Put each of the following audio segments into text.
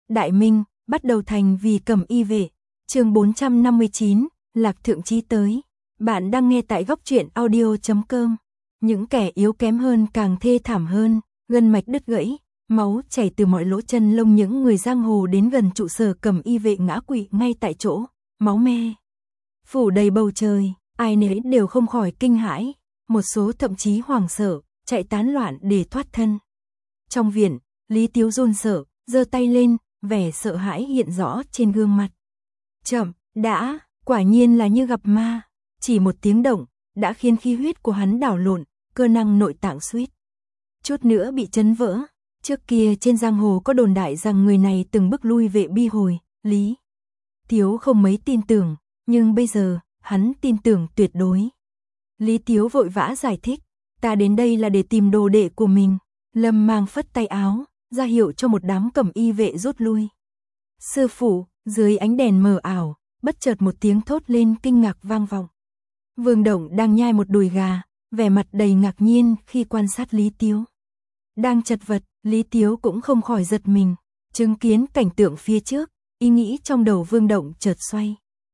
Đại Minh, bắt đầu thành vì Cẩm Y vệ. Chương 459, Lạc Thượng Chí tới. Bạn đang nghe tại góc truyện audio.com. Những kẻ yếu kém hơn càng thê thảm hơn, gân mạch đứt gãy, máu chảy từ mọi lỗ chân lông, những người giang hồ đến gần trụ sở Cẩm Y vệ ngã quỵ ngay tại chỗ, máu me phủ đầy bầu trời, ai nấy đều không khỏi kinh hãi, một số thậm chí hoảng sợ, chạy tán loạn để thoát thân. Trong viện, Lý Tiếu run sợ, giơ tay lên, vẻ sợ hãi hiện rõ trên gương mặt. Chậm, đã, quả nhiên là như gặp ma, chỉ một tiếng động đã khiến khí huyết của hắn đảo lộn, cơ năng nội tạng suýt chút nữa bị chấn vỡ. Trước kia trên giang hồ có đồn đại rằng người này từng bức lui vệ Bi Hồi, Lý Tiếu không mấy tin tưởng, nhưng bây giờ, hắn tin tưởng tuyệt đối. Lý Tiếu vội vã giải thích, ta đến đây là để tìm đồ đệ của mình. Lâm Mang phất tay áo, ra hiệu cho một đám Cẩm Y vệ rút lui. Sư phụ, dưới ánh đèn mờ ảo, bất chợt một tiếng thốt lên kinh ngạc vang vọng. Vương Động đang nhai một đùi gà, vẻ mặt đầy ngạc nhiên khi quan sát Lý Tiếu. Đang chật vật, Lý Tiếu cũng không khỏi giật mình, chứng kiến cảnh tượng phía trước, ý nghĩ trong đầu Vương Động chợt xoay.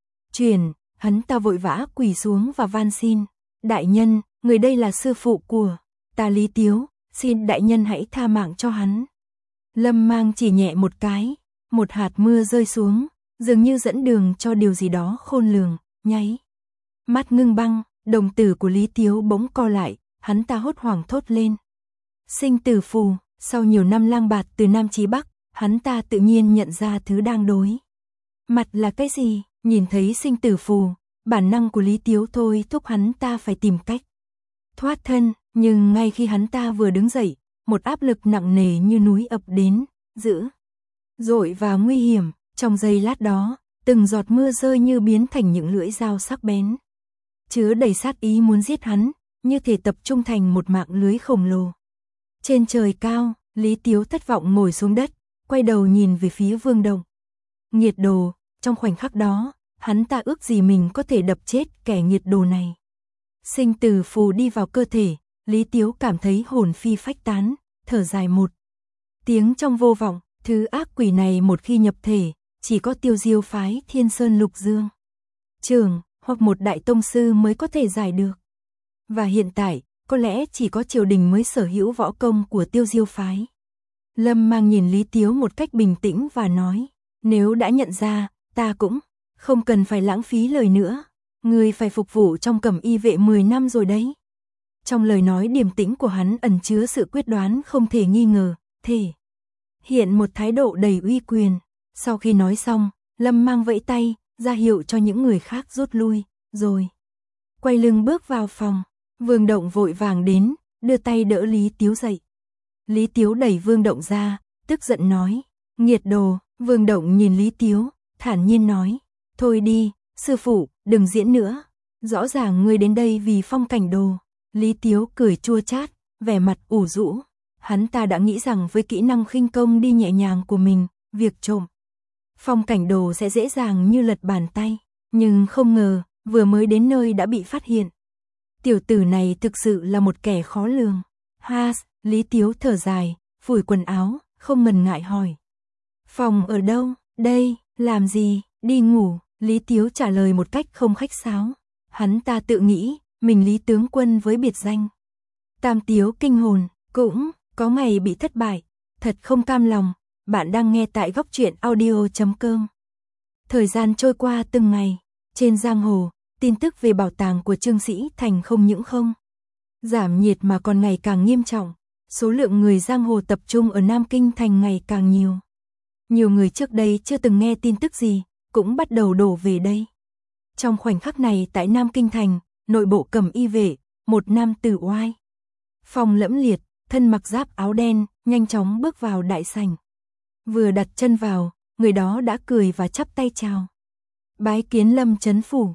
Hắn ta vội vã quỳ xuống và van xin, đại nhân, người đây là sư phụ của ta Lý Tiếu, xin đại nhân hãy tha mạng cho hắn. Lâm Mang chỉ nhẹ một cái, một hạt mưa rơi xuống, dường như dẫn đường cho điều gì đó khôn lường, nháy mắt ngưng băng, đồng tử của Lý Tiếu bỗng co lại, hắn ta hốt hoảng thốt lên. Sinh tử phù, sau nhiều năm lang bạt từ Nam chí Bắc, hắn ta tự nhiên nhận ra thứ đang đối mặt là cái gì. Nhìn thấy sinh tử phù, bản năng của Lý Tiếu thôi thúc hắn ta phải tìm cách thoát thân, nhưng ngay khi hắn ta vừa đứng dậy, một áp lực nặng nề như núi ập đến, dữ dội và nguy hiểm. Trong giây lát đó, từng giọt mưa rơi như biến thành những lưỡi dao sắc bén, chứa đầy sát ý muốn giết hắn, như thể tập trung thành một mạng lưới khổng lồ. Trên trời cao, Lý Tiếu thất vọng ngồi xuống đất, quay đầu nhìn về phía Vương Động. Nghiệt đồ, trong khoảnh khắc đó, hắn ta ước gì mình có thể đập chết kẻ nghiệt đồ này. Sinh tử phù đi vào cơ thể, Lý Tiếu cảm thấy hồn phi phách tán, thở dài một tiếng trong vô vọng, thứ ác quỷ này một khi nhập thể, chỉ có Tiêu Diêu phái Thiên Sơn Lục Dương trưởng hoặc một đại tông sư mới có thể giải được. Và hiện tại, có lẽ chỉ có triều đình mới sở hữu võ công của Tiêu Diêu phái. Lâm Mang nhìn Lý Tiếu một cách bình tĩnh và nói, nếu đã nhận ra, ta cũng không cần phải lãng phí lời nữa, người phải phục vụ trong Cẩm Y vệ 10 năm rồi đấy. Trong lời nói điềm tĩnh của hắn ẩn chứa sự quyết đoán không thể nghi ngờ, thể hiện một thái độ đầy uy quyền. Sau khi nói xong, Lâm Mang vẫy tay, ra hiệu cho những người khác rút lui, rồi quay lưng bước vào phòng. Vương Động vội vàng đến, đưa tay đỡ Lý Tiếu dậy. Lý Tiếu đẩy Vương Động ra, tức giận nói, nghiệt đồ. Vương Động nhìn Lý Tiếu, thản nhiên nói, thôi đi, sư phụ, đừng diễn nữa. Rõ ràng ngươi đến đây vì Phong Cảnh Đồ. Lý Tiếu cười chua chát, vẻ mặt ủ rũ. Hắn ta đã nghĩ rằng với kỹ năng khinh công đi nhẹ nhàng của mình, việc trộm Phong Cảnh Đồ sẽ dễ dàng như lật bàn tay. Nhưng không ngờ, vừa mới đến nơi đã bị phát hiện. Tiểu tử này thực sự là một kẻ khó lường. Lý Tiếu thở dài, phủi quần áo, không ngần ngại hỏi. Phòng ở đâu? Đây, làm gì? Đi ngủ. Lý Tiếu trả lời một cách không khách sáo. Hắn ta tự nghĩ, mình Lý tướng quân với biệt danh Tam Tiếu kinh hồn, cũng có ngày bị thất bại. Thật không cam lòng. Bạn đang nghe tại góc truyện audio.com. Thời gian trôi qua từng ngày. Trên giang hồ, tin tức về bảo tàng của Trương Sĩ Thành không những không giảm nhiệt mà còn ngày càng nghiêm trọng. Số lượng người giang hồ tập trung ở Nam Kinh Thành ngày càng nhiều. Nhiều người trước đây chưa từng nghe tin tức gì, cũng bắt đầu đổ về đây. Trong khoảnh khắc này tại Nam Kinh Thành, nội bộ Cẩm Y vệ, một nam tử oai phong lẫm liệt, thân mặc giáp áo đen, nhanh chóng bước vào đại sảnh. Vừa đặt chân vào, người đó đã cười và chắp tay chào. Bái kiến Lâm Chấn phủ.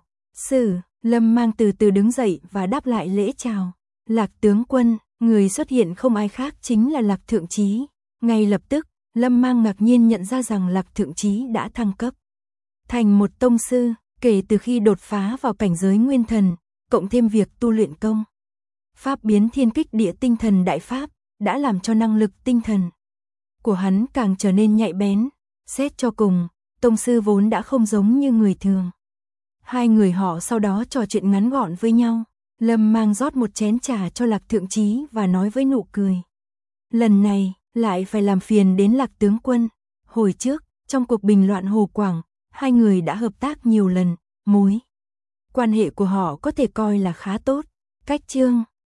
Lâm Mang từ từ đứng dậy và đáp lại lễ chào. Lạc tướng quân. Người xuất hiện không ai khác chính là Lạc Thượng Chí. Ngay lập tức, Lâm Mang ngạc nhiên nhận ra rằng Lạc Thượng Chí đã thăng cấp thành một tông sư, kể từ khi đột phá vào cảnh giới nguyên thần, cộng thêm việc tu luyện công pháp biến thiên kích địa tinh thần đại pháp, đã làm cho năng lực tinh thần của hắn càng trở nên nhạy bén. Xét cho cùng, tông sư vốn đã không giống như người thường. Hai người họ sau đó trò chuyện ngắn gọn với nhau. Lâm mang rót một chén trà cho Lạc Thượng Chí và nói với nụ cười. Lần này, lại phải làm phiền đến Lạc tướng quân. Hồi trước, trong cuộc bình loạn Hồ Quảng, hai người đã hợp tác nhiều lần, mối quan hệ của họ có thể coi là khá tốt. Cách chương